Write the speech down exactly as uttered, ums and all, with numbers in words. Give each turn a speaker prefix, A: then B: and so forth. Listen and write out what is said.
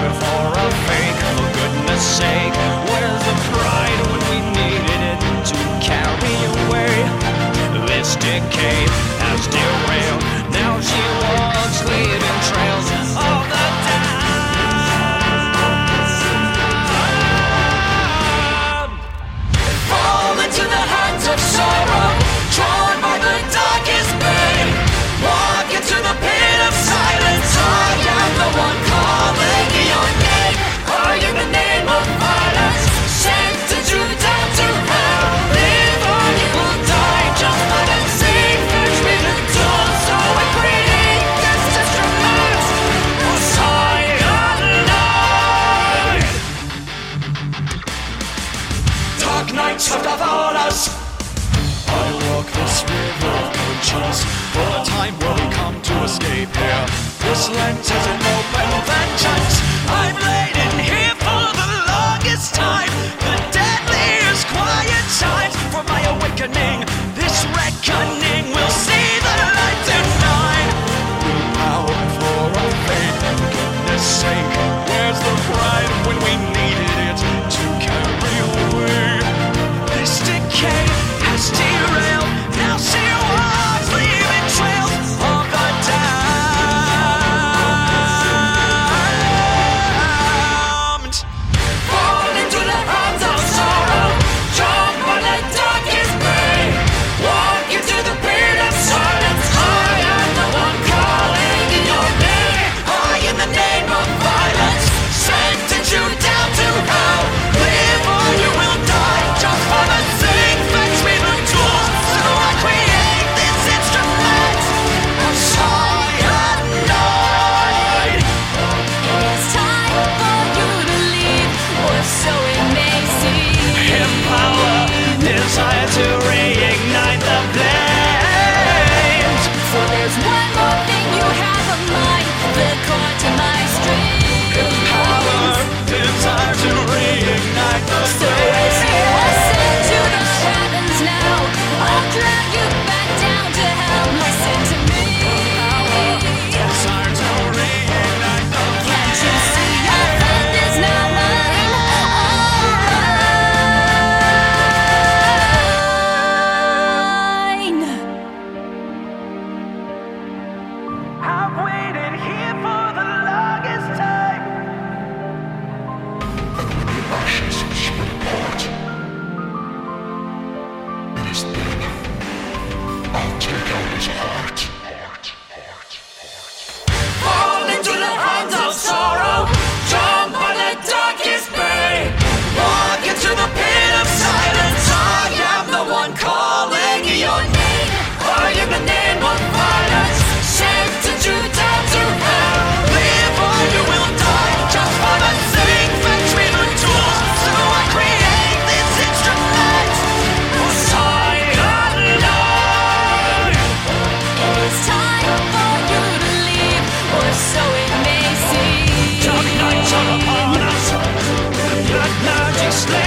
A: for a fake. For goodness sake, where's the pride when we needed it to carry away? This decade has derailed. Now she walks, leaving trails of the damned. Fall into the hands of sorrow, drawn by the darkest pain. Walk into the pit of silence. I am the one calling your name. Are you the name of violence? Sentence you down to hell. Live or you will die. Just let it sing. Fetch me the tool so I create this instrument. For cyanide. Dark nights have devoured us. I walk this river of conscience, for the time will come to escape here. This Lent is an open vengeance. I've laid in here for the longest time, the deadliest quiet times for my awakening. This reckoning will see the light tonight. We'll bow before our fate. For goodness sake, where's the pride when we needed it to carry away? This decay has derailed. Now she walks, leaving trails of the damned. Fall into the hands of sorrow, drawn by the darkest pain. Walk into the pit of silence. I am the one calling your name. I in the name of violence sentence you down to hell. Live or you will die. Just for the sake, fetch me the tools so I create this instrument of cyanide.
B: It's time for you to leave, or so it may seem.
A: Empower, desire to reignite the flames.
B: For there's one more thing you have of mine, the chord to my
A: Empower,
B: strings.
A: desire to reignite the
B: So as you
A: flames.
B: ascend to the heavens now, I'll drag you back down to hell. Listen to me.
A: Desire to reignite the
B: Can't you see your friend is not mine? All mine.
A: I've waited here for the longest time.
C: Ashes split apart. It is dead. I'll take out his heart. Heart, heart, heart.
A: Fall into the hands of sorrow, drawn by the darkest pain. Walk into the pit of silence. I am the one calling your name. Are you the name of violence? Sentence you down to hell. Live or you will die. Just for the sake, fetch me the tools so I create this instrument for cyanide.
B: It's time for you to leave, or so it may seem.
A: Dark nights are upon us. Blood magic slaves.